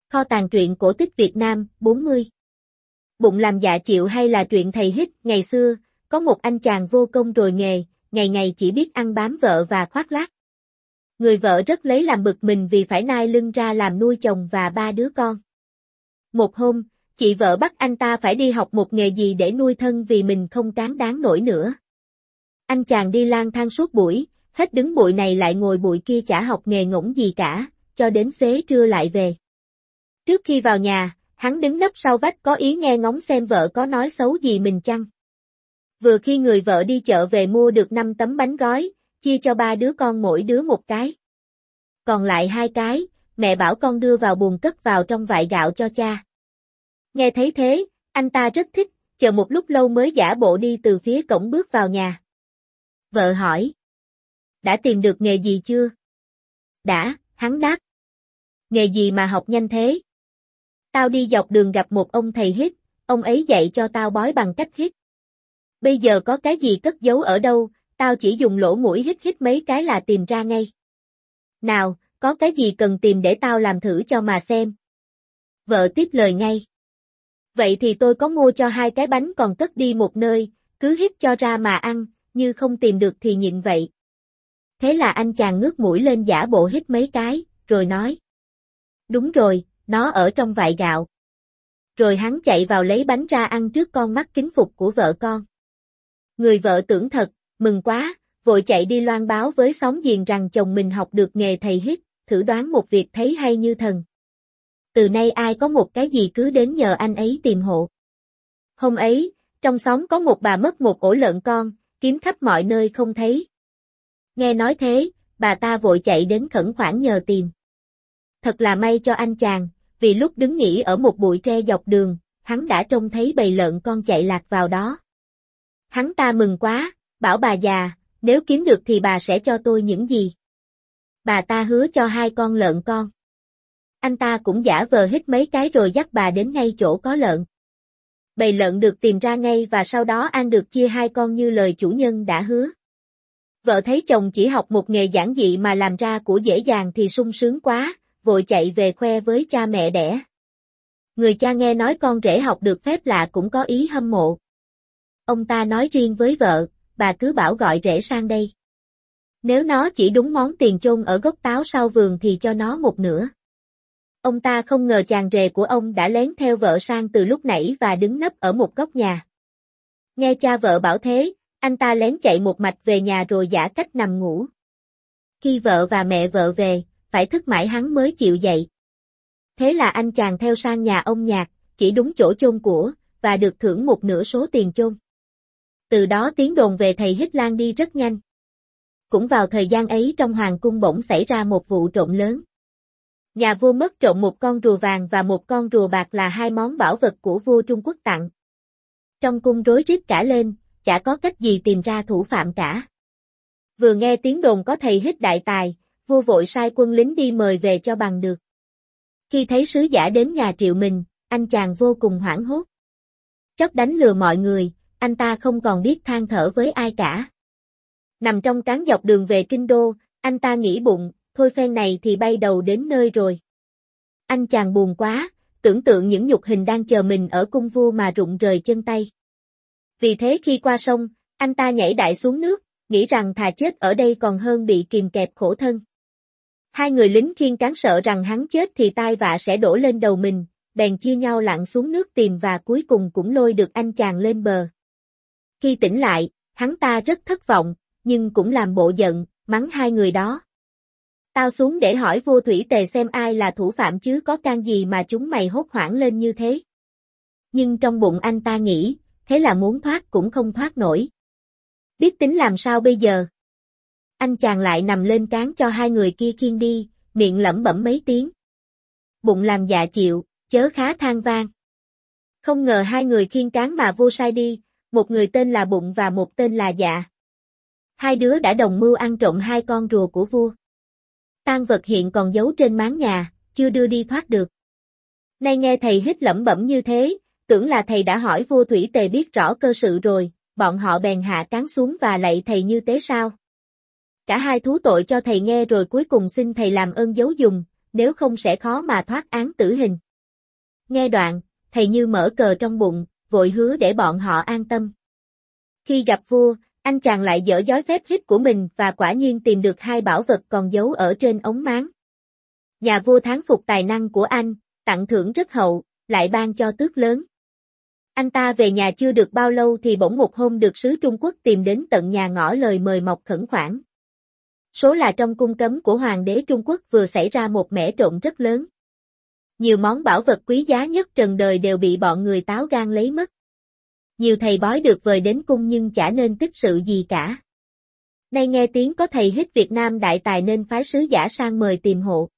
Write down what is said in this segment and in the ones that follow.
Kho tàng truyện cổ tích Việt Nam, 40. Bụng làm dạ chịu hay là truyện thầy hít. Ngày xưa, có một anh chàng vô công rồi nghề, ngày ngày chỉ biết ăn bám vợ và khoác lác. Người vợ rất lấy làm bực mình vì phải nai lưng ra làm nuôi chồng và 3 đứa con. Một hôm, chị vợ bắt anh ta phải đi học một nghề gì để nuôi thân vì mình không cán đáng nổi nữa. Anh chàng đi lang thang suốt buổi, hết đứng bụi này lại ngồi bụi kia chả học nghề ngỗng gì cả, cho đến xế trưa lại về. Trước khi vào nhà, hắn đứng nấp sau vách có ý nghe ngóng xem vợ có nói xấu gì mình chăng. Vừa khi người vợ đi chợ về mua được 5 tấm bánh gói, chia cho 3 đứa con mỗi đứa một cái. Còn lại 2 cái, mẹ bảo con đưa vào buồng cất vào trong vại gạo cho cha. Nghe thấy thế, anh ta rất thích, chờ một lúc lâu mới giả bộ đi từ phía cổng bước vào nhà. Vợ hỏi. Đã tìm được nghề gì chưa? Đã, hắn đáp. Nghề gì mà học nhanh thế? Tao đi dọc đường gặp một ông thầy hít, ông ấy dạy cho tao bói bằng cách hít. Bây giờ có cái gì cất giấu ở đâu, tao chỉ dùng lỗ mũi hít hít mấy cái là tìm ra ngay. Nào, có cái gì cần tìm để tao làm thử cho mà xem. Vợ tiếp lời ngay. Vậy thì tôi có mua cho 2 cái bánh còn cất đi một nơi, cứ hít cho ra mà ăn, như không tìm được thì nhịn vậy. Thế là anh chàng ngước mũi lên giả bộ hít mấy cái, rồi nói. Đúng rồi, nó ở trong vại gạo. Rồi hắn chạy vào lấy bánh ra ăn trước con mắt kính phục của vợ con. Người vợ tưởng thật, mừng quá, vội chạy đi loan báo với xóm giềng rằng chồng mình học được nghề thầy hít, thử đoán một việc thấy hay như thần. Từ nay ai có một cái gì cứ đến nhờ anh ấy tìm hộ. Hôm ấy, trong xóm có một bà mất một ổ lợn con, kiếm khắp mọi nơi không thấy. Nghe nói thế, bà ta vội chạy đến khẩn khoản nhờ tìm. Thật là may cho anh chàng, vì lúc đứng nghỉ ở một bụi tre dọc đường, hắn đã trông thấy bầy lợn con chạy lạc vào đó. Hắn ta mừng quá, bảo bà già, nếu kiếm được thì bà sẽ cho tôi những gì. Bà ta hứa cho 2 con lợn con. Anh ta cũng giả vờ hít mấy cái rồi dắt bà đến ngay chỗ có lợn. Bầy lợn được tìm ra ngay và sau đó ăn được chia 2 con như lời chủ nhân đã hứa. Vợ thấy chồng chỉ học một nghề giản dị mà làm ra của dễ dàng thì sung sướng quá, vội chạy về khoe với cha mẹ đẻ. Người cha nghe nói con rể học được phép lạ cũng có ý hâm mộ. Ông ta nói riêng với vợ, bà cứ bảo gọi rể sang đây. Nếu nó chỉ đúng món tiền chôn ở gốc táo sau vườn thì cho nó một nửa. Ông ta không ngờ chàng rể của ông đã lén theo vợ sang từ lúc nãy và đứng nấp ở một góc nhà. Nghe cha vợ bảo thế, anh ta lén chạy một mạch về nhà rồi giả cách nằm ngủ. Khi vợ và mẹ vợ về, phải thức mãi hắn mới chịu dậy. Thế là anh chàng theo sang nhà ông Nhạc, chỉ đúng chỗ chôn của, và được thưởng một nửa số tiền chôn. Từ đó tiếng đồn về thầy hít lan đi rất nhanh. Cũng vào thời gian ấy trong hoàng cung bỗng xảy ra một vụ trộm lớn. Nhà vua mất trộm một con rùa vàng và một con rùa bạc là 2 món bảo vật của vua Trung Quốc tặng. Trong cung rối rít cả lên, chả có cách gì tìm ra thủ phạm cả. Vừa nghe tiếng đồn có thầy hít đại tài, vua vội sai quân lính đi mời về cho bằng được. Khi thấy sứ giả đến nhà triệu mình, anh chàng vô cùng hoảng hốt. Chót đánh lừa mọi người, anh ta không còn biết than thở với ai cả. Nằm trong cáng dọc đường về kinh đô, anh ta nghĩ bụng, thôi phen này thì bay đầu đến nơi rồi. Anh chàng buồn quá, tưởng tượng những nhục hình đang chờ mình ở cung vua mà rụng rời chân tay. Vì thế khi qua sông, anh ta nhảy đại xuống nước, nghĩ rằng thà chết ở đây còn hơn bị kìm kẹp khổ thân. 2 người lính khiêng cáng sợ rằng hắn chết thì tai vạ sẽ đổ lên đầu mình, bèn chia nhau lặn xuống nước tìm và cuối cùng cũng lôi được anh chàng lên bờ. Khi tỉnh lại, hắn ta rất thất vọng, nhưng cũng làm bộ giận, mắng 2 người đó. Tao xuống để hỏi vua Thủy Tề xem ai là thủ phạm chứ có can gì mà chúng mày hốt hoảng lên như thế. Nhưng trong bụng anh ta nghĩ, thế là muốn thoát cũng không thoát nổi. Biết tính làm sao bây giờ? Anh chàng lại nằm lên cáng cho 2 người kia khiêng đi, miệng lẩm bẩm mấy tiếng. Bụng làm dạ chịu, chớ khá than vang. Không ngờ 2 người khiêng cáng mà vua sai đi, một người tên là Bụng và một tên là Dạ. 2 đứa đã đồng mưu ăn trộm 2 con rùa của vua. Tang vật hiện còn giấu trên máng nhà, chưa đưa đi thoát được. Nay nghe thầy hít lẩm bẩm như thế, tưởng là thầy đã hỏi vua Thủy Tề biết rõ cơ sự rồi, bọn họ bèn hạ cáng xuống và lạy thầy như tế sao. Cả 2 thú tội cho thầy nghe rồi cuối cùng xin thầy làm ơn giấu giùm, nếu không sẽ khó mà thoát án tử hình. Nghe đoạn, thầy Như mở cờ trong bụng, vội hứa để bọn họ an tâm. Khi gặp vua, anh chàng lại dở dối phép hít của mình và quả nhiên tìm được hai bảo vật còn giấu ở trên ống máng. Nhà vua thán phục tài năng của anh, tặng thưởng rất hậu, lại ban cho tước lớn. Anh ta về nhà chưa được bao lâu thì bỗng một hôm được sứ Trung Quốc tìm đến tận nhà ngỏ lời mời mọc khẩn khoản. Số là trong cung cấm của Hoàng đế Trung Quốc vừa xảy ra một mẻ trộm rất lớn. Nhiều món bảo vật quý giá nhất trần đời đều bị bọn người táo gan lấy mất. Nhiều thầy bói được vời đến cung nhưng chả nên tích sự gì cả. Nay nghe tiếng có thầy hít Việt Nam đại tài nên phái sứ giả sang mời tìm hộ.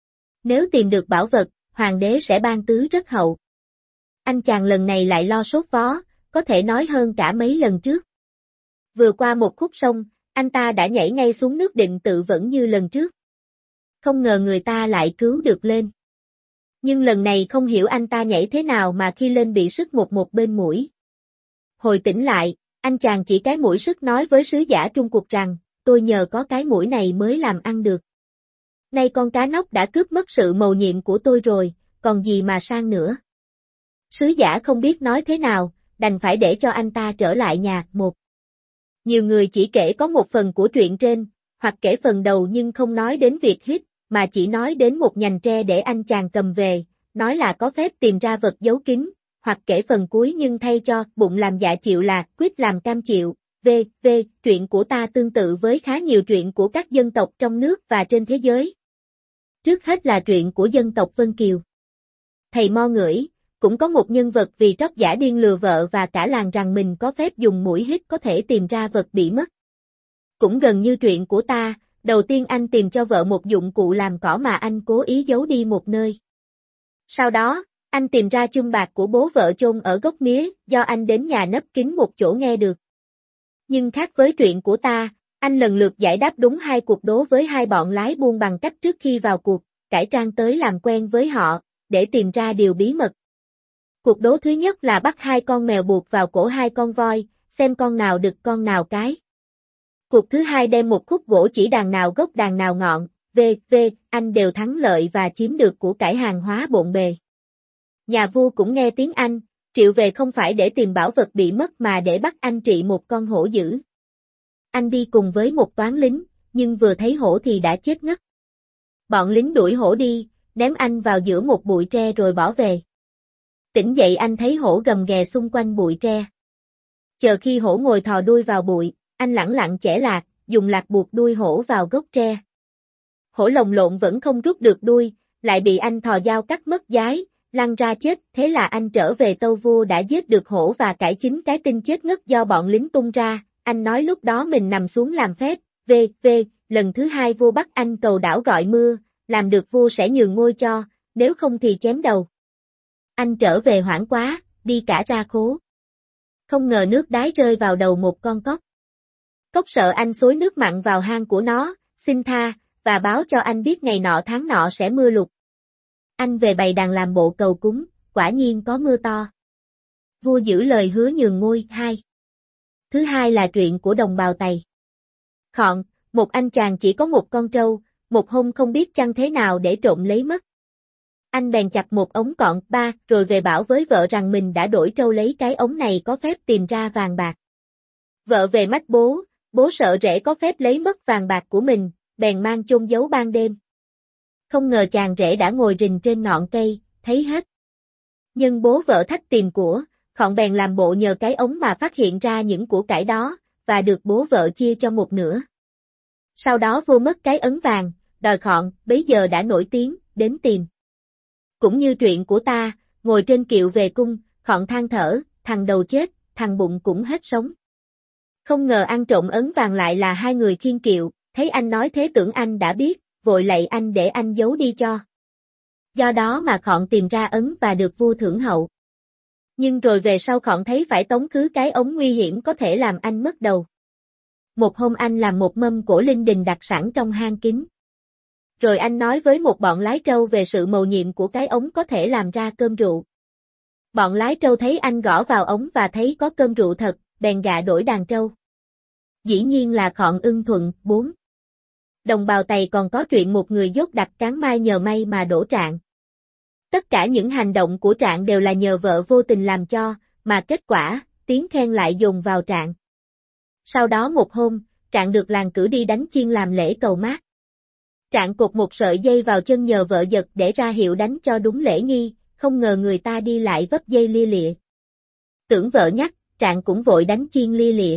Nếu tìm được bảo vật, Hoàng đế sẽ ban tứ rất hậu. Anh chàng lần này lại lo sốt vó, có thể nói hơn cả mấy lần trước. Vừa qua một khúc sông, anh ta đã nhảy ngay xuống nước định tự vẫn như lần trước. Không ngờ người ta lại cứu được lên. Nhưng lần này không hiểu anh ta nhảy thế nào mà khi lên bị sứt một bên mũi. Hồi tỉnh lại, anh chàng chỉ cái mũi sứt nói với sứ giả Trung Quốc rằng, tôi nhờ có cái mũi này mới làm ăn được. Nay con cá nóc đã cướp mất sự mầu nhiệm của tôi rồi, còn gì mà sang nữa. Sứ giả không biết nói thế nào, đành phải để cho anh ta trở lại nhà. Nhiều người chỉ kể có một phần của truyện trên, hoặc kể phần đầu nhưng không nói đến việc hít, mà chỉ nói đến một nhành tre để anh chàng cầm về, nói là có phép tìm ra vật giấu kín, hoặc kể phần cuối nhưng thay cho bụng làm dạ chịu là quyết làm cam chịu. Truyện của ta tương tự với khá nhiều truyện của các dân tộc trong nước và trên thế giới. Trước hết là truyện của dân tộc Vân Kiều. Thầy Mo Ngưỡi, cũng có một nhân vật vì trót giả điên lừa vợ và cả làng rằng mình có phép dùng mũi hít có thể tìm ra vật bị mất. Cũng gần như truyện của ta, đầu tiên anh tìm cho vợ một dụng cụ làm cỏ mà anh cố ý giấu đi một nơi. Sau đó, anh tìm ra chum bạc của bố vợ chôn ở gốc mía, do anh đến nhà nấp kín một chỗ nghe được. Nhưng khác với truyện của ta, anh lần lượt giải đáp đúng hai cuộc đố với hai bọn lái buôn bằng cách trước khi vào cuộc, cải trang tới làm quen với họ, để tìm ra điều bí mật. Cuộc đố thứ nhất là bắt hai con mèo buộc vào cổ hai con voi, xem con nào đực con nào cái. Cuộc thứ hai đem một khúc gỗ chỉ đàn nào gốc đàn nào ngọn, anh đều thắng lợi và chiếm được của cải hàng hóa bộn bề. Nhà vua cũng nghe tiếng Anh, triệu về không phải để tìm bảo vật bị mất mà để bắt anh trị một con hổ dữ. Anh đi cùng với một toán lính, nhưng vừa thấy hổ thì đã chết ngất. Bọn lính đuổi hổ đi, ném anh vào giữa một bụi tre rồi bỏ về. Tỉnh dậy anh thấy hổ gầm ghè xung quanh bụi tre. Chờ khi hổ ngồi thò đuôi vào bụi, anh lẳng lặng chẻ lạc, dùng lạc buộc đuôi hổ vào gốc tre. Hổ lồng lộn vẫn không rút được đuôi, lại bị anh thò dao cắt mất dái, lăn ra chết, thế là anh trở về tâu vua đã giết được hổ và cải chính cái tin chết ngất do bọn lính tung ra. Anh nói lúc đó mình nằm xuống làm phép, lần thứ hai vua bắt anh cầu đảo gọi mưa, làm được vua sẽ nhường ngôi cho, nếu không thì chém đầu. Anh trở về hoảng quá, đi cả ra khố. Không ngờ nước đái rơi vào đầu một con cóc. Cóc sợ anh xối nước mặn vào hang của nó, xin tha, và báo cho anh biết ngày nọ tháng nọ sẽ mưa lụt. Anh về bày đàn làm bộ cầu cúng, quả nhiên có mưa to. Vua giữ lời hứa nhường ngôi. Thứ hai là truyện của đồng bào Tày. Khọn, một anh chàng chỉ có một con trâu, một hôm không biết chăng thế nào để trộm lấy mất. Anh bèn chặt một ống cọn rồi về bảo với vợ rằng mình đã đổi trâu lấy cái ống này có phép tìm ra vàng bạc. Vợ về mách bố, bố sợ rể có phép lấy mất vàng bạc của mình, bèn mang chôn giấu ban đêm. Không ngờ chàng rể đã ngồi rình trên ngọn cây, thấy hết. Nhưng bố vợ thách tìm của, Khọn bèn làm bộ nhờ cái ống mà phát hiện ra những của cải đó, và được bố vợ chia cho một nửa. Sau đó vua mất cái ấn vàng, đòi Khọn, bấy giờ đã nổi tiếng, đến tìm. Cũng như truyện của ta, ngồi trên kiệu về cung, Khọn than thở, thằng đầu chết, thằng bụng cũng hết sống. Không ngờ ăn trộm ấn vàng lại là hai người khiêng kiệu, thấy anh nói thế tưởng anh đã biết, vội lạy anh để anh giấu đi cho. Do đó mà Khọn tìm ra ấn và được vua thưởng hậu. Nhưng rồi về sau Khọn thấy phải tống khứ cái ống nguy hiểm có thể làm anh mất đầu. Một hôm anh làm một mâm cổ linh đình đặt sẵn trong hang kín. Rồi anh nói với một bọn lái trâu về sự mầu nhiệm của cái ống có thể làm ra cơm rượu. Bọn lái trâu thấy anh gõ vào ống và thấy có cơm rượu thật, bèn gạ đổi đàn trâu. Dĩ nhiên là Khọn ưng thuận. 4. Đồng bào Tày còn có chuyện một người dốt đặt cán mai nhờ may mà đổ Trạng. Tất cả những hành động của Trạng đều là nhờ vợ vô tình làm cho, mà kết quả, tiếng khen lại dồn vào Trạng. Sau đó một hôm, Trạng được làng cử đi đánh chiên làm lễ cầu mát. Trạng cột một sợi dây vào chân nhờ vợ giật để ra hiệu đánh cho đúng lễ nghi, không ngờ người ta đi lại vấp dây lia lịa. Tưởng vợ nhắc, Trạng cũng vội đánh chiên lia lịa.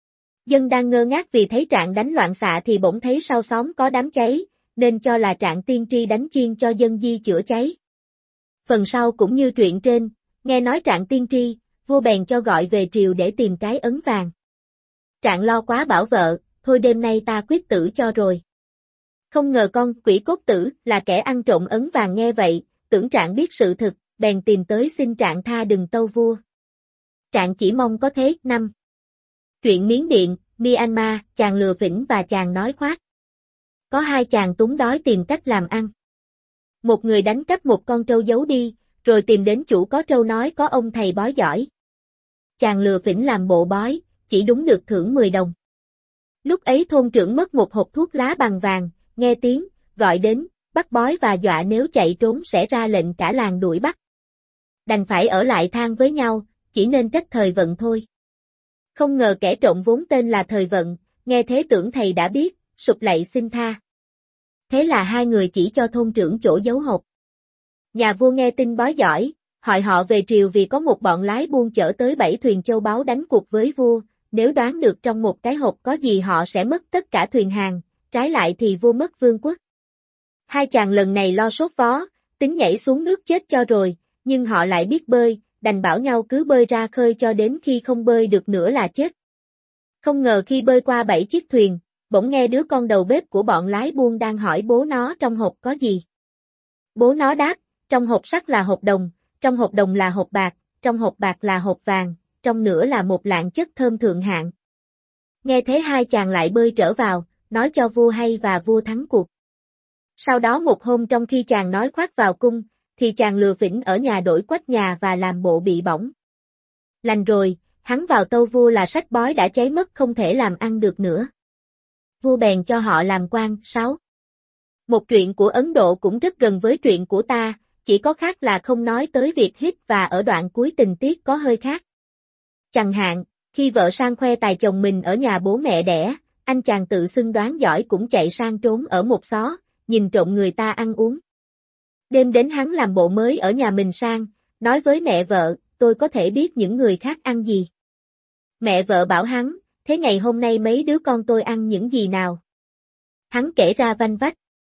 Dân đang ngơ ngác vì thấy Trạng đánh loạn xạ thì bỗng thấy sau xóm có đám cháy, nên cho là Trạng tiên tri đánh chiên cho dân di chữa cháy. Phần sau cũng như truyện trên, nghe nói Trạng tiên tri, vua bèn cho gọi về triều để tìm cái ấn vàng. Trạng lo quá bảo vợ, thôi đêm nay ta quyết tử cho rồi. Không ngờ con quỷ cốt tử là kẻ ăn trộm ấn vàng nghe vậy, tưởng Trạng biết sự thực, bèn tìm tới xin Trạng tha đừng tâu vua. Trạng chỉ mong có thế. 5. Truyện Miến Điện, Myanmar, chàng lừa phỉnh và chàng nói khoác. Có hai chàng túng đói tìm cách làm ăn. Một người đánh cắp một con trâu giấu đi, rồi tìm đến chủ có trâu nói có ông thầy bói giỏi. Chàng lừa phỉnh làm bộ bói, chỉ đúng được thưởng 10 đồng. Lúc ấy thôn trưởng mất một hộp thuốc lá bằng vàng, nghe tiếng, gọi đến, bắt bói và dọa nếu chạy trốn sẽ ra lệnh cả làng đuổi bắt. Đành phải ở lại than với nhau, chỉ nên trách thời vận thôi. Không ngờ kẻ trộm vốn tên là Thời Vận, nghe thế tưởng thầy đã biết, sụp lạy xin tha. Thế là hai người chỉ cho thôn trưởng chỗ giấu hộp. Nhà vua nghe tin bói giỏi, hỏi họ về triều vì có một bọn lái buôn chở tới 7 thuyền châu báu đánh cuộc với vua, nếu đoán được trong một cái hộp có gì họ sẽ mất tất cả thuyền hàng, trái lại thì vua mất vương quốc. Hai chàng lần này lo sốt vó, tính nhảy xuống nước chết cho rồi, nhưng họ lại biết bơi, đành bảo nhau cứ bơi ra khơi cho đến khi không bơi được nữa là chết. Không ngờ khi bơi qua 7 chiếc thuyền, bỗng nghe đứa con đầu bếp của bọn lái buôn đang hỏi bố nó trong hộp có gì. Bố nó đáp, trong hộp sắt là hộp đồng, trong hộp đồng là hộp bạc, trong hộp bạc là hộp vàng, trong nữa là một lạng chất thơm thượng hạng. Nghe thế hai chàng lại bơi trở vào, nói cho vua hay và vua thắng cuộc. Sau đó một hôm trong khi chàng nói khoác vào cung, thì chàng lừa phỉnh ở nhà đổi quách nhà và làm bộ bị bỏng. Lành rồi, hắn vào tâu vua là sách bói đã cháy mất không thể làm ăn được nữa. Vua bèn cho họ làm quan. 6. Một truyện của Ấn Độ cũng rất gần với truyện của ta, chỉ có khác là không nói tới việc hít và ở đoạn cuối tình tiết có hơi khác. Chẳng hạn, khi vợ sang khoe tài chồng mình ở nhà bố mẹ đẻ, anh chàng tự xưng đoán giỏi cũng chạy sang trốn ở một xó, nhìn trộm người ta ăn uống. Đêm đến hắn làm bộ mới ở nhà mình sang, nói với mẹ vợ, tôi có thể biết những người khác ăn gì. Mẹ vợ bảo hắn, thế ngày hôm nay mấy đứa con tôi ăn những gì nào? Hắn kể ra vanh vách.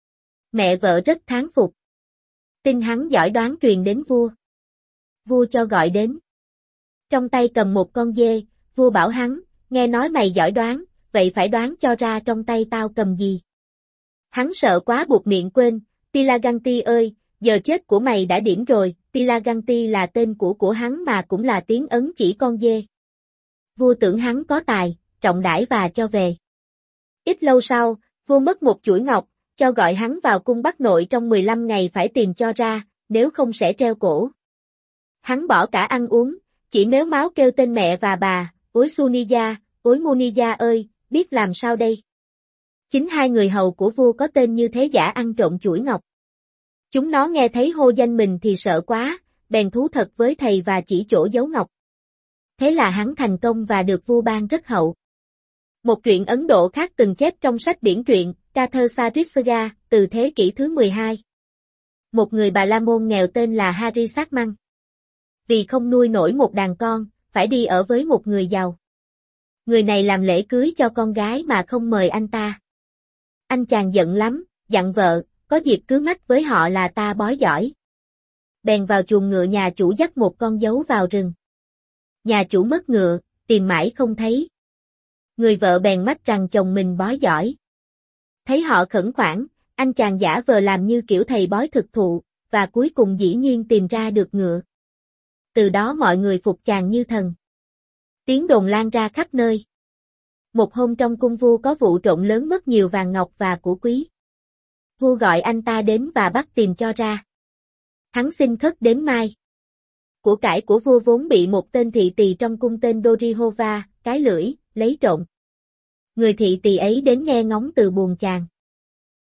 Mẹ vợ rất thán phục. Tin hắn giỏi đoán truyền đến vua. Vua cho gọi đến. Trong tay cầm một con dê, vua bảo hắn, nghe nói mày giỏi đoán, vậy phải đoán cho ra trong tay tao cầm gì. Hắn sợ quá buộc miệng quên, Pilaganti ơi, giờ chết của mày đã điểm rồi, Pilaganti là tên của hắn mà cũng là tiếng Ấn chỉ con dê. Vua tưởng hắn có tài, trọng đãi và cho về. Ít lâu sau, vua mất một chuỗi ngọc, cho gọi hắn vào cung bắt nội trong 15 ngày phải tìm cho ra, nếu không sẽ treo cổ. Hắn bỏ cả ăn uống, chỉ mếu máo kêu tên mẹ và bà, ối Suniya, ối Muniya ơi, biết làm sao đây? Chính hai người hầu của vua có tên như thế giả ăn trộm chuỗi ngọc. Chúng nó nghe thấy hô danh mình thì sợ quá, bèn thú thật với thầy và chỉ chỗ giấu ngọc. Thế là hắn thành công và được vua ban rất hậu. Một truyện Ấn Độ khác từng chép trong sách điển truyện, Kathasaritsaga, từ thế kỷ thứ 12. Một người Bà La Môn nghèo tên là Harisatman. Vì không nuôi nổi một đàn con, phải đi ở với một người giàu. Người này làm lễ cưới cho con gái mà không mời anh ta. Anh chàng giận lắm, dặn vợ, có dịp cứ mách với họ là ta bói giỏi. Bèn vào chuồng ngựa nhà chủ dắt một con dấu vào rừng. Nhà chủ mất ngựa, tìm mãi không thấy. Người vợ bèn mách rằng chồng mình bói giỏi. Thấy họ khẩn khoản, anh chàng giả vờ làm như kiểu thầy bói thực thụ, và cuối cùng dĩ nhiên tìm ra được ngựa. Từ đó mọi người phục chàng như thần. Tiếng đồn lan ra khắp nơi. Một hôm trong cung vua có vụ trộm lớn mất nhiều vàng ngọc và của quý. Vua gọi anh ta đến và bắt tìm cho ra. Hắn xin khất đến mai. Của cải của vua vốn bị một tên thị tỳ trong cung tên Dorihova, cái lưỡi, lấy trộm. Người thị tỳ ấy đến nghe ngóng từ buồng chàng.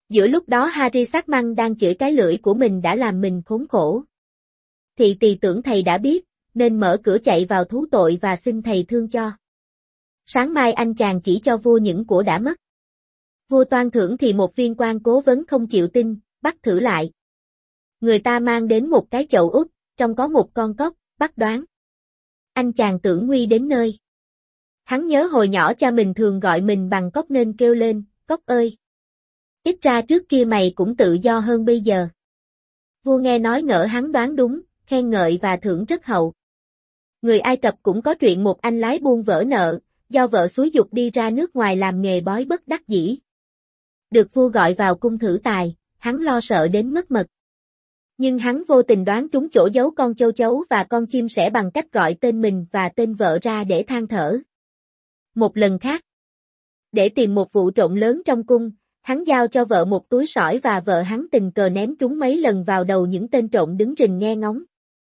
Giữa lúc đó Harry sát măng đang chửi cái lưỡi của mình đã làm mình khốn khổ. Thị tỳ tưởng thầy đã biết, nên mở cửa chạy vào thú tội và xin thầy thương cho. Sáng mai anh chàng chỉ cho vua những của đã mất. Vua toan thưởng thì một viên quan cố vấn không chịu tin, bắt thử lại. Người ta mang đến một cái chậu úp, trong có một con cóc, bắt đoán. Anh chàng tưởng nguy đến nơi. Hắn nhớ hồi nhỏ cha mình thường gọi mình bằng cóc nên kêu lên, cóc ơi! Ít ra trước kia mày cũng tự do hơn bây giờ. Vua nghe nói ngỡ hắn đoán đúng, khen ngợi và thưởng rất hậu. Người Ai Cập cũng có chuyện một anh lái buôn vỡ nợ, do vợ xúi giục đi ra nước ngoài làm nghề bói bất đắc dĩ. Được vua gọi vào cung thử tài, hắn lo sợ đến mất mật. Nhưng hắn vô tình đoán trúng chỗ giấu con châu chấu và con chim sẻ bằng cách gọi tên mình và tên vợ ra để than thở. Một lần khác, để tìm một vụ trộm lớn trong cung, hắn giao cho vợ một túi sỏi và vợ hắn tình cờ ném trúng mấy lần vào đầu những tên trộm đứng rình nghe ngóng.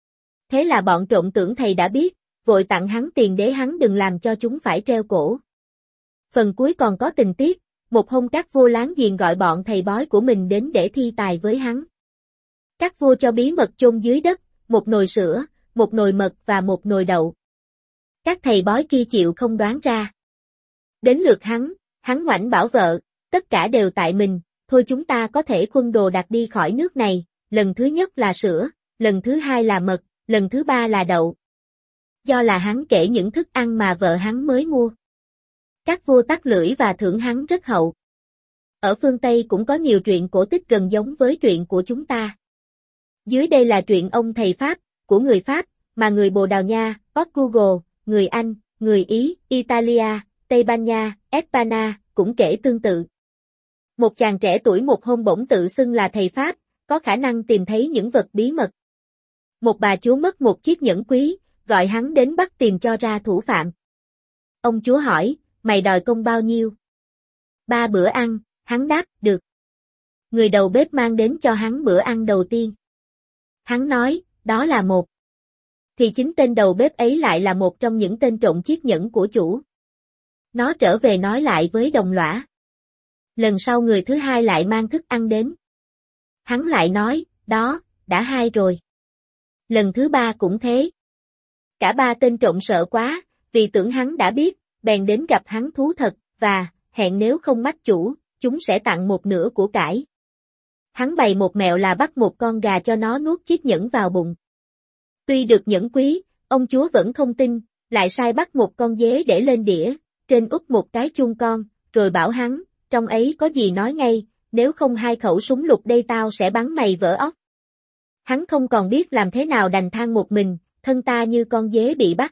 Thế là bọn trộm tưởng thầy đã biết, vội tặng hắn tiền để hắn đừng làm cho chúng phải treo cổ. Phần cuối còn có tình tiết, một hôm các vua láng giềng gọi bọn thầy bói của mình đến để thi tài với hắn. Các vua cho bí mật chôn dưới đất, một nồi sữa, một nồi mật và một nồi đậu. Các thầy bói kia chịu không đoán ra. Đến lượt hắn ngoảnh bảo vợ, tất cả đều tại mình, thôi chúng ta có thể khuân đồ đặt đi khỏi nước này, lần thứ nhất là sữa, lần thứ hai là mật, lần thứ ba là đậu. Do là hắn kể những thức ăn mà vợ hắn mới mua. Các vua tắt lưỡi và thưởng hắn rất hậu. Ở phương Tây cũng có nhiều truyện cổ tích gần giống với truyện của chúng ta. Dưới đây là truyện ông thầy Pháp, của người Pháp, mà người Bồ Đào Nha, Portugal, người Anh, người Ý, Italia, Tây Ban Nha, Espagne, cũng kể tương tự. Một chàng trẻ tuổi một hôm bỗng tự xưng là thầy Pháp, có khả năng tìm thấy những vật bí mật. Một bà chúa mất một chiếc nhẫn quý, gọi hắn đến bắt tìm cho ra thủ phạm. Ông chúa hỏi, mày đòi công bao nhiêu? 3 bữa ăn, hắn đáp, được. Người đầu bếp mang đến cho hắn bữa ăn đầu tiên. Hắn nói, đó là một. Thì chính tên đầu bếp ấy lại là một trong những tên trộm chiếc nhẫn của chủ. Nó trở về nói lại với đồng lõa. Lần sau người thứ hai lại mang thức ăn đến. Hắn lại nói, đó, đã 2 rồi. Lần thứ 3 cũng thế. Cả 3 tên trộm sợ quá, vì tưởng hắn đã biết, bèn đến gặp hắn thú thật, và, hẹn nếu không mách chủ, chúng sẽ tặng một nửa của cải. Hắn bày một mẹo là bắt một con gà cho nó nuốt chiếc nhẫn vào bụng. Tuy được nhẫn quý, ông chúa vẫn không tin, lại sai bắt một con dế để lên đĩa, trên úp một cái chuông con, rồi bảo hắn, trong ấy có gì nói ngay, nếu không 2 khẩu súng lục đây tao sẽ bắn mày vỡ óc. Hắn không còn biết làm thế nào đành than một mình, thân ta như con dế bị bắt.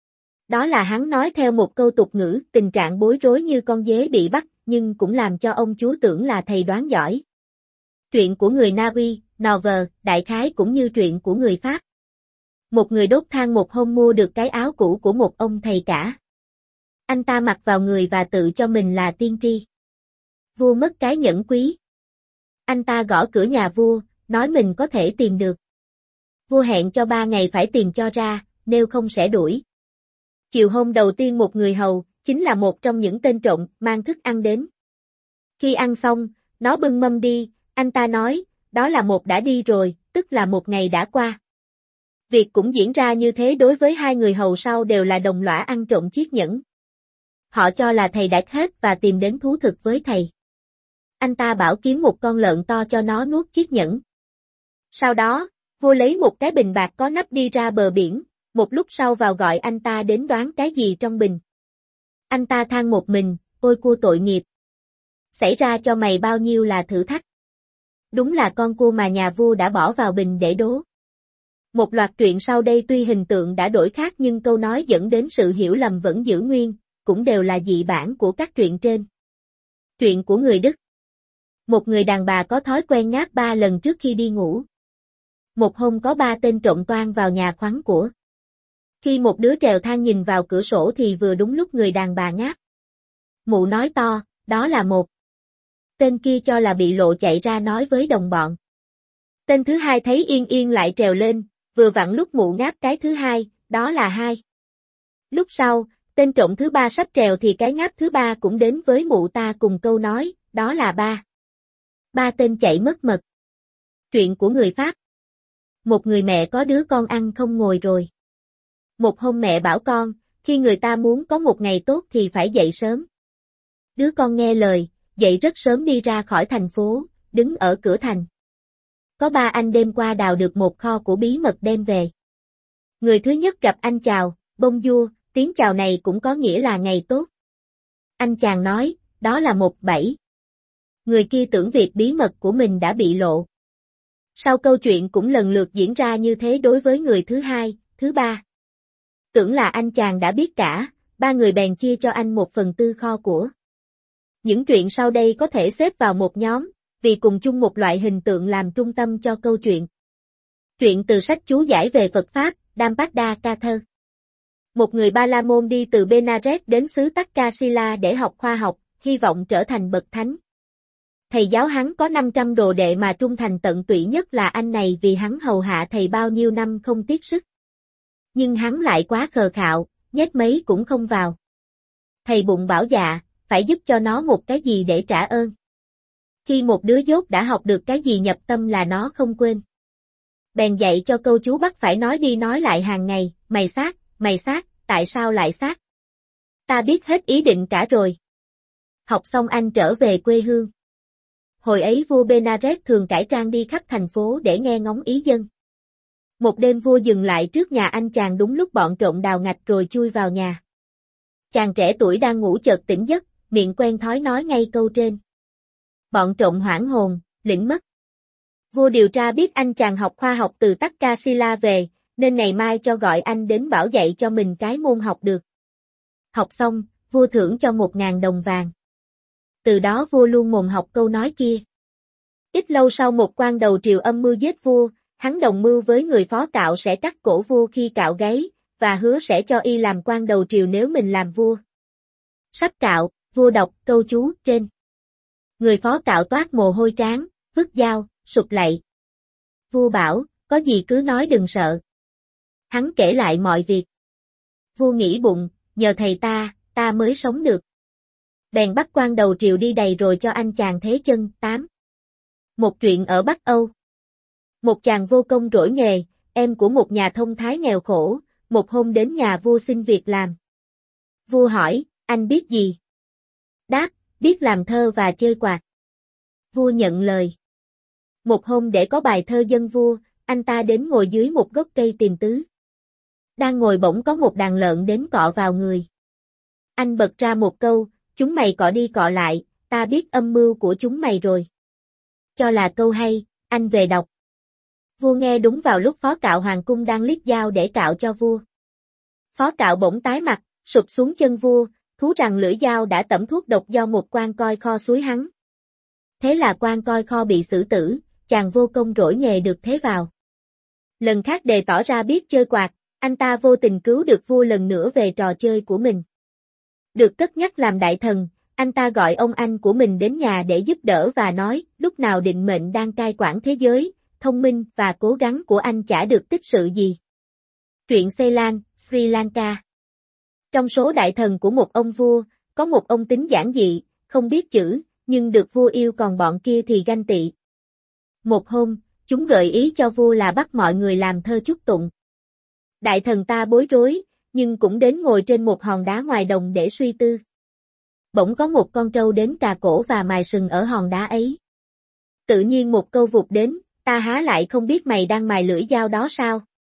Đó là hắn nói theo một câu tục ngữ, tình trạng bối rối như con dế bị bắt, nhưng cũng làm cho ông chúa tưởng là thầy đoán giỏi. Truyện của người Na Uy, Novel, đại khái cũng như truyện của người Pháp. Một người đốt than một hôm mua được cái áo cũ của một ông thầy cả. Anh ta mặc vào người và tự cho mình là tiên tri. Vua mất cái nhẫn quý. Anh ta gõ cửa nhà vua, nói mình có thể tìm được. Vua hẹn cho 3 ngày phải tìm cho ra, nếu không sẽ đuổi. Chiều hôm đầu tiên một người hầu, chính là một trong những tên trộm, mang thức ăn đến. Khi ăn xong, nó bưng mâm đi, anh ta nói, đó là một đã đi rồi, tức là 1 ngày đã qua. Việc cũng diễn ra như thế đối với 2 người hầu sau đều là đồng lõa ăn trộm chiếc nhẫn. Họ cho là thầy đã hết và tìm đến thú thực với thầy. Anh ta bảo kiếm một con lợn to cho nó nuốt chiếc nhẫn. Sau đó, vua lấy một cái bình bạc có nắp đi ra bờ biển, một lúc sau vào gọi anh ta đến đoán cái gì trong bình. Anh ta than một mình, ôi cua tội nghiệp. Xảy ra cho mày bao nhiêu là thử thách. Đúng là con cua mà nhà vua đã bỏ vào bình để đố. Một loạt truyện sau đây tuy hình tượng đã đổi khác nhưng câu nói dẫn đến sự hiểu lầm vẫn giữ nguyên, cũng đều là dị bản của các truyện trên. Truyện của người Đức. Một người đàn bà có thói quen ngáp 3 lần trước khi đi ngủ. Một hôm có 3 tên trộm toan vào nhà khoắn của. Khi một đứa trèo thang nhìn vào cửa sổ thì vừa đúng lúc người đàn bà ngáp. Mụ nói to, đó là một. Tên kia cho là bị lộ chạy ra nói với đồng bọn. Tên thứ hai thấy yên yên lại trèo lên, vừa vặn lúc mụ ngáp cái thứ hai, đó là 2. Lúc sau, tên trộm thứ 3 sắp trèo thì cái ngáp thứ 3 cũng đến với mụ ta cùng câu nói, đó là 3. Ba tên chạy mất mật. Chuyện của người Pháp. Một người mẹ có đứa con ăn không ngồi rồi. Một hôm mẹ bảo con, khi người ta muốn có một ngày tốt thì phải dậy sớm. Đứa con nghe lời, dậy rất sớm đi ra khỏi thành phố, đứng ở cửa thành. Có ba anh đêm qua đào được một kho của bí mật đem về. Người thứ nhất gặp anh chào, bonjour, tiếng chào này cũng có nghĩa là ngày tốt. Anh chàng nói, đó là một bẫy. Người kia tưởng việc bí mật của mình đã bị lộ. Sau câu chuyện cũng lần lượt diễn ra như thế đối với người thứ hai, thứ ba. Tưởng là anh chàng đã biết cả, ba người bèn chia cho anh 1/4 kho của. Những chuyện sau đây có thể xếp vào một nhóm, vì cùng chung một loại hình tượng làm trung tâm cho câu chuyện. Truyện từ sách chú giải về Phật Pháp, Dhammapada Katha. Một người Ba La Môn đi từ Benares đến xứ Takkasila để học khoa học, hy vọng trở thành bậc thánh. Thầy giáo hắn có 500 đồ đệ mà trung thành tận tụy nhất là anh này vì hắn hầu hạ thầy bao nhiêu năm không tiếc sức. Nhưng hắn lại quá khờ khạo, nhét mấy cũng không vào. Thầy bụng bảo dạ, phải giúp cho nó một cái gì để trả ơn. Khi một đứa dốt đã học được cái gì nhập tâm là nó không quên. Bèn dạy cho câu chú bắt phải nói đi nói lại hàng ngày, mày sát, tại sao lại sát? Ta biết hết ý định cả rồi. Học xong anh trở về quê hương. Hồi ấy vua Benares thường cải trang đi khắp thành phố để nghe ngóng ý dân. Một đêm vua dừng lại trước nhà anh chàng đúng lúc bọn trộm đào ngạch rồi chui vào nhà. Chàng trẻ tuổi đang ngủ chợt tỉnh giấc, miệng quen thói nói ngay câu trên. Bọn trộm hoảng hồn, lĩnh mất. Vua điều tra biết anh chàng học khoa học từ Takkasila về, nên ngày mai cho gọi anh đến bảo dạy cho mình cái môn học được. Học xong, vua thưởng cho 1.000 đồng vàng. Từ đó vua luôn mồm học câu nói kia. Ít lâu sau một quan đầu triều âm mưu giết vua, hắn đồng mưu với người phó cạo sẽ cắt cổ vua khi cạo gáy, và hứa sẽ cho y làm quan đầu triều nếu mình làm vua. Sắp cạo, vua đọc câu chú trên. Người phó cạo toát mồ hôi trán, vứt dao, sụp lạy. Vua bảo, có gì cứ nói đừng sợ. Hắn kể lại mọi việc. Vua nghĩ bụng, nhờ thầy ta mới sống được. Bèn bắt quan đầu triều đi đầy rồi cho anh chàng thế chân. 8. Một chuyện ở Bắc Âu. Một chàng vô công rỗi nghề, em của một nhà thông thái nghèo khổ, một hôm đến nhà vua xin việc làm. Vua hỏi, anh biết gì? Đáp, biết làm thơ và chơi quạt. Vua nhận lời. Một hôm để có bài thơ dân vua, anh ta đến ngồi dưới một gốc cây tìm tứ. Đang ngồi bỗng có một đàn lợn đến cọ vào người. Anh bật ra một câu, chúng mày cọ đi cọ lại, ta biết âm mưu của chúng mày rồi. Cho là câu hay, anh về đọc. Vua nghe đúng vào lúc phó cạo hoàng cung đang liếc dao để cạo cho vua. Phó cạo bỗng tái mặt, sụp xuống chân vua, thú rằng lưỡi dao đã tẩm thuốc độc do một quan coi kho xúi hắn. Thế là quan coi kho bị xử tử, chàng vô công rỗi nghề được thế vào. Lần khác đề tỏ ra biết chơi quạt, anh ta vô tình cứu được vua lần nữa về trò chơi của mình. Được cất nhắc làm đại thần, anh ta gọi ông anh của mình đến nhà để giúp đỡ và nói, lúc nào định mệnh đang cai quản thế giới, thông minh và cố gắng của anh chả được tích sự gì. Truyện Ceylon, Sri Lanka. Trong số đại thần của một ông vua, có một ông tính giản dị, không biết chữ, nhưng được vua yêu còn bọn kia thì ganh tị. Một hôm, chúng gợi ý cho vua là bắt mọi người làm thơ chúc tụng. Đại thần ta bối rối, nhưng cũng đến ngồi trên một hòn đá ngoài đồng để suy tư. Bỗng có một con trâu đến cà cổ và mài sừng ở hòn đá ấy. Tự nhiên một câu vụt đến, ta há lại không biết mày đang mài lưỡi dao đó sao?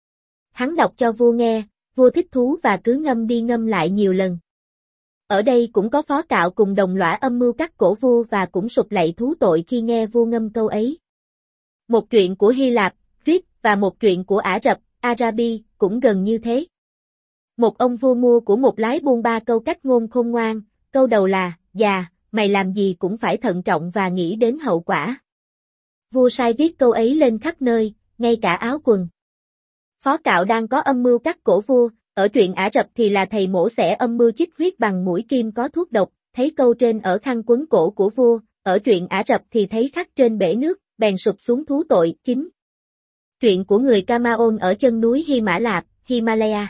Hắn đọc cho vua nghe, vua thích thú và cứ ngâm đi ngâm lại nhiều lần. Ở đây cũng có phó cạo cùng đồng lõa âm mưu cắt cổ vua và cũng sụp lạy thú tội khi nghe vua ngâm câu ấy. Một chuyện của Hy Lạp, Crete và một chuyện của Ả Rập, Arabi, cũng gần như thế. Một ông vua mua của một lái buôn 3 câu cách ngôn khôn ngoan, câu đầu là, già, mày làm gì cũng phải thận trọng và nghĩ đến hậu quả. Vua sai viết câu ấy lên khắp nơi, ngay cả áo quần. Phó cạo đang có âm mưu cắt cổ vua, ở truyện Ả Rập thì là thầy mổ xẻ âm mưu chích huyết bằng mũi kim có thuốc độc, thấy câu trên ở khăn quấn cổ của vua, ở truyện Ả Rập thì thấy khắc trên bể nước, bèn sụp xuống thú tội. 9. Truyện của người Kamaon ở chân núi Hy Mã Lạp, Himalaya.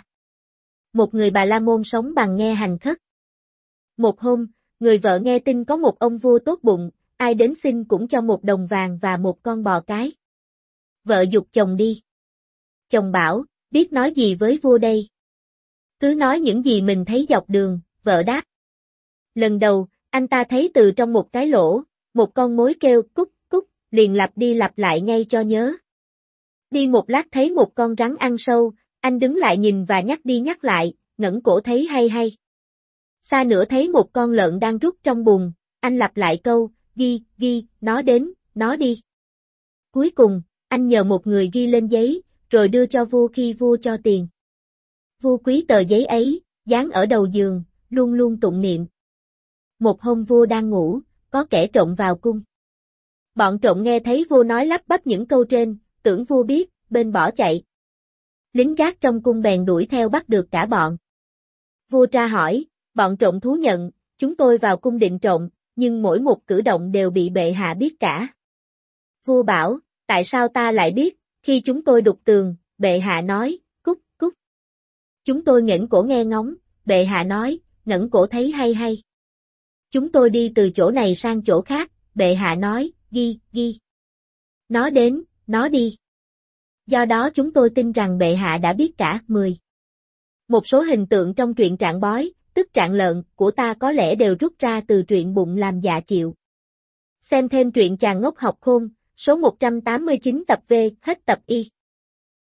Một người Bà La Môn sống bằng nghe hành khất. Một hôm, người vợ nghe tin có một ông vua tốt bụng, ai đến xin cũng cho 1 đồng vàng và 1 con bò cái. Vợ giục chồng đi. Chồng bảo, biết nói gì với vua đây? Cứ nói những gì mình thấy dọc đường, vợ đáp. Lần đầu, anh ta thấy từ trong một cái lỗ, một con mối kêu cúc cúc, liền lặp đi lặp lại ngay cho nhớ. Đi một lát thấy một con rắn ăn sâu, anh đứng lại nhìn và nhắc đi nhắc lại, ngẩng cổ thấy hay hay. Xa nữa thấy một con lợn đang rút trong bùn, anh lặp lại câu, ghi, ghi, nó đến, nó đi. Cuối cùng, anh nhờ một người ghi lên giấy, rồi đưa cho vua khi vua cho tiền. Vua quý tờ giấy ấy, dán ở đầu giường, luôn luôn tụng niệm. Một hôm vua đang ngủ, có kẻ trộm vào cung. Bọn trộm nghe thấy vua nói lắp bắp những câu trên, tưởng vua biết, bên bỏ chạy. Lính gác trong cung bèn đuổi theo bắt được cả bọn. Vua tra hỏi, bọn trộm thú nhận, chúng tôi vào cung định trộm, nhưng mỗi một cử động đều bị bệ hạ biết cả. Vua bảo, tại sao ta lại biết, khi chúng tôi đục tường, bệ hạ nói, cúc, cúc. Chúng tôi nghển cổ nghe ngóng, bệ hạ nói, ngẩng cổ thấy hay hay. Chúng tôi đi từ chỗ này sang chỗ khác, bệ hạ nói, ghi, ghi. Nó đến, nó đi. Do đó chúng tôi tin rằng bệ hạ đã biết cả. 10. Một số hình tượng trong truyện Trạng Bói, tức Trạng Lợn, của ta có lẽ đều rút ra từ truyện Bụng Làm Dạ Chịu. Xem thêm truyện Chàng Ngốc Học Khôn, số 189 tập V, hết tập Y.